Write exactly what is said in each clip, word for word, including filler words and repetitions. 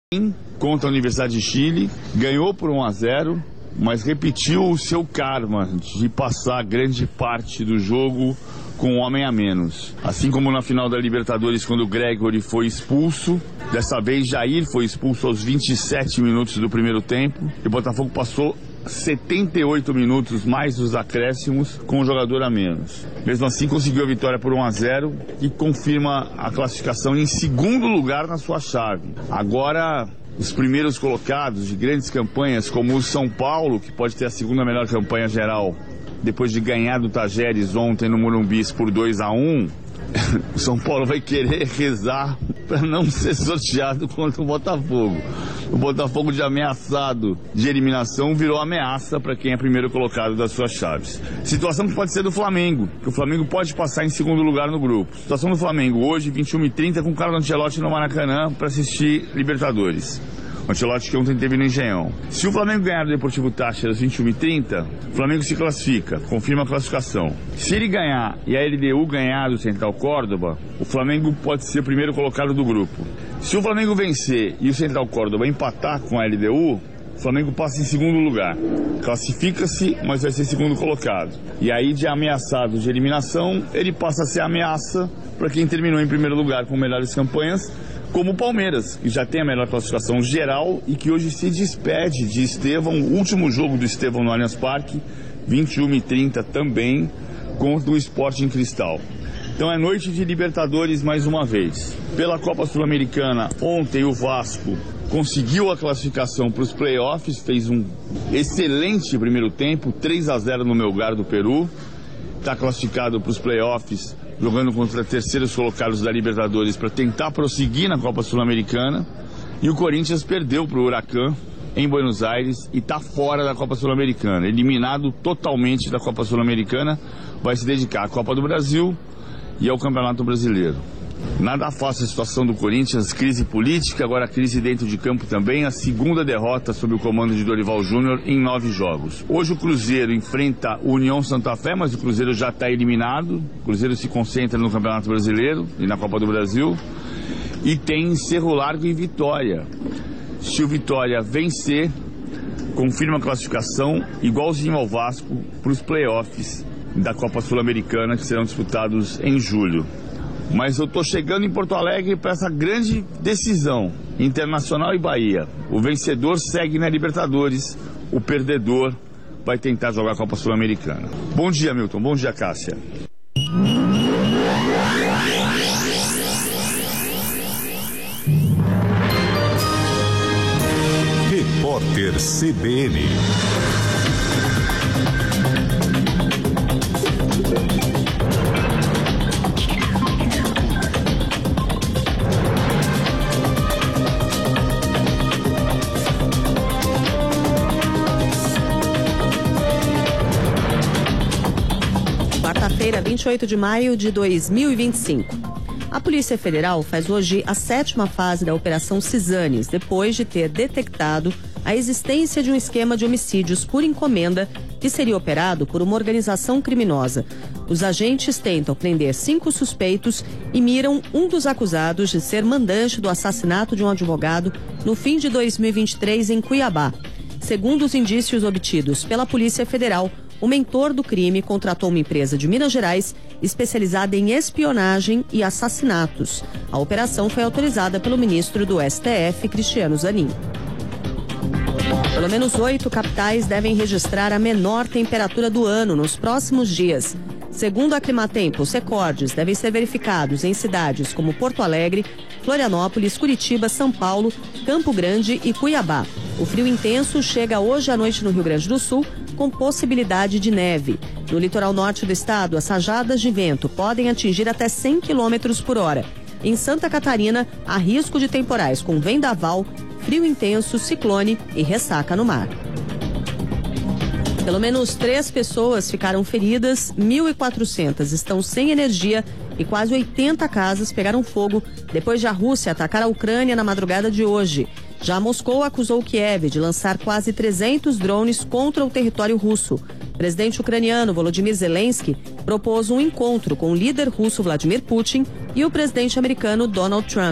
Contra a Universidade de Chile, ganhou por um a zero, mas repetiu o seu karma de passar grande parte do jogo com um homem a menos. Assim como na final da Libertadores, quando o Gregory foi expulso, dessa vez Jair foi expulso aos vinte e sete minutos do primeiro tempo, e o Botafogo passou setenta e oito minutos mais os acréscimos com um jogador a menos. Mesmo assim conseguiu a vitória por um a zero e confirma a classificação em segundo lugar na sua chave. Agora os primeiros colocados de grandes campanhas, como o São Paulo, que pode ter a segunda melhor campanha geral depois de ganhar do Tajeres ontem no Morumbi por dois a um, o São Paulo vai querer rezar para não ser sorteado contra o Botafogo. O Botafogo, de ameaçado de eliminação, virou ameaça para quem é primeiro colocado das suas chaves. Situação que pode ser do Flamengo, que o Flamengo pode passar em segundo lugar no grupo. Situação do Flamengo hoje, vinte e uma e trinta, com o Carlo Ancelotti no Maracanã para assistir Libertadores. O Ancelotti que ontem teve no Engenhão. Se o Flamengo ganhar do Deportivo Táchira às vinte e uma e trinta, o Flamengo se classifica, confirma a classificação. Se ele ganhar e a L D U ganhar do Central Córdoba, o Flamengo pode ser o primeiro colocado do grupo. Se o Flamengo vencer e o Central Córdoba empatar com a L D U, o Flamengo passa em segundo lugar. Classifica-se, mas vai ser segundo colocado. E aí, de ameaçado de eliminação, ele passa a ser ameaça para quem terminou em primeiro lugar com melhores campanhas, como o Palmeiras, que já tem a melhor classificação geral e que hoje se despede de Estevão, o último jogo do Estevão no Allianz Parque, vinte e uma e trinta também, contra o Sporting Cristal. Então é noite de Libertadores mais uma vez. Pela Copa Sul-Americana, ontem o Vasco conseguiu a classificação para os playoffs, fez um excelente primeiro tempo, três a zero no Melgar do Peru, está classificado para os playoffs, jogando contra terceiros colocados da Libertadores para tentar prosseguir na Copa Sul-Americana. E o Corinthians perdeu para o Huracan em Buenos Aires e está fora da Copa Sul-Americana, eliminado totalmente da Copa Sul-Americana, vai se dedicar à Copa do Brasil e ao Campeonato Brasileiro. Nada fácil a situação do Corinthians, crise política, agora crise dentro de campo também, a segunda derrota sob o comando de Dorival Júnior em nove jogos. Hoje o Cruzeiro enfrenta o União Santa Fé, mas o Cruzeiro já está eliminado, o Cruzeiro se concentra no Campeonato Brasileiro e na Copa do Brasil, e tem Cerro Largo e Vitória. Se o Vitória vencer, confirma a classificação igualzinho ao Vasco para os playoffs da Copa Sul-Americana, que serão disputados em julho. Mas eu estou chegando em Porto Alegre para essa grande decisão, Internacional e Bahia. O vencedor segue na Libertadores, o perdedor vai tentar jogar a Copa Sul-Americana. Bom dia, Milton. Bom dia, Cássia. Repórter C B N. Quarta-feira, vinte e oito de maio de dois mil e vinte e cinco. A Polícia Federal faz hoje a sétima fase da Operação Cisanes, depois de ter detectado a existência de um esquema de homicídios por encomenda que seria operado por uma organização criminosa. Os agentes tentam prender cinco suspeitos e miram um dos acusados de ser mandante do assassinato de um advogado no fim de dois mil e vinte e três em Cuiabá. Segundo os indícios obtidos pela Polícia Federal, o mentor do crime contratou uma empresa de Minas Gerais especializada em espionagem e assassinatos. A operação foi autorizada pelo ministro do S T F, Cristiano Zanin. Pelo menos oito capitais devem registrar a menor temperatura do ano nos próximos dias. Segundo a Climatempo, os recordes devem ser verificados em cidades como Porto Alegre, Florianópolis, Curitiba, São Paulo, Campo Grande e Cuiabá. O frio intenso chega hoje à noite no Rio Grande do Sul, com possibilidade de neve. No litoral norte do estado, as rajadas de vento podem atingir até cem quilômetros por hora. Em Santa Catarina, há risco de temporais com vendaval, frio intenso, ciclone e ressaca no mar. Pelo menos três pessoas ficaram feridas, mil e quatrocentas estão sem energia e quase oitenta casas pegaram fogo depois de a Rússia atacar a Ucrânia na madrugada de hoje. Já Moscou acusou Kiev de lançar quase trezentos drones contra o território russo. O presidente ucraniano Volodymyr Zelensky propôs um encontro com o líder russo Vladimir Putin e o presidente americano Donald Trump.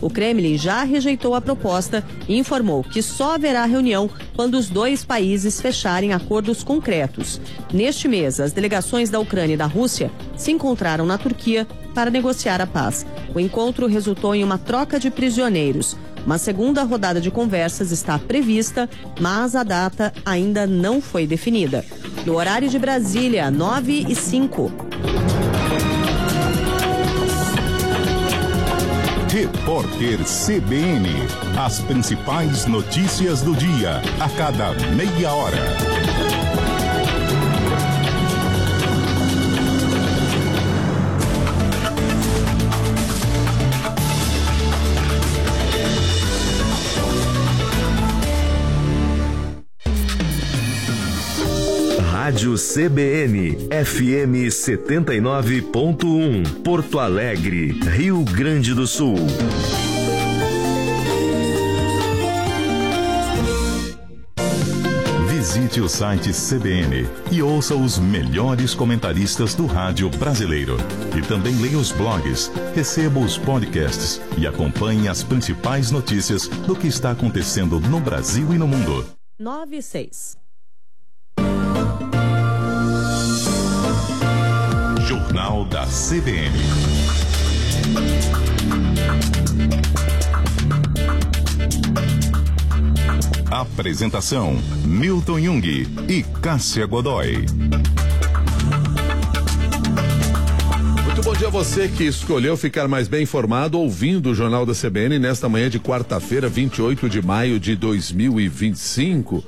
O Kremlin já rejeitou a proposta e informou que só haverá reunião quando os dois países fecharem acordos concretos. Neste mês, as delegações da Ucrânia e da Rússia se encontraram na Turquia para negociar a paz. O encontro resultou em uma troca de prisioneiros. Uma segunda rodada de conversas está prevista, mas a data ainda não foi definida. No horário de Brasília, nove e cinco. Repórter C B N. As principais notícias do dia, a cada meia hora. Rádio C B N, F M setenta e nove ponto um, Porto Alegre, Rio Grande do Sul. Visite o site C B N e ouça os melhores comentaristas do rádio brasileiro. E também leia os blogs, receba os podcasts e acompanhe as principais notícias do que está acontecendo no Brasil e no mundo. nove e seis. Jornal da C B N. Apresentação: Milton Jung e Cássia Godoy. Muito bom dia a você que escolheu ficar mais bem informado ouvindo o Jornal da C B N nesta manhã de quarta-feira, vinte e oito de maio de dois mil e vinte e cinco.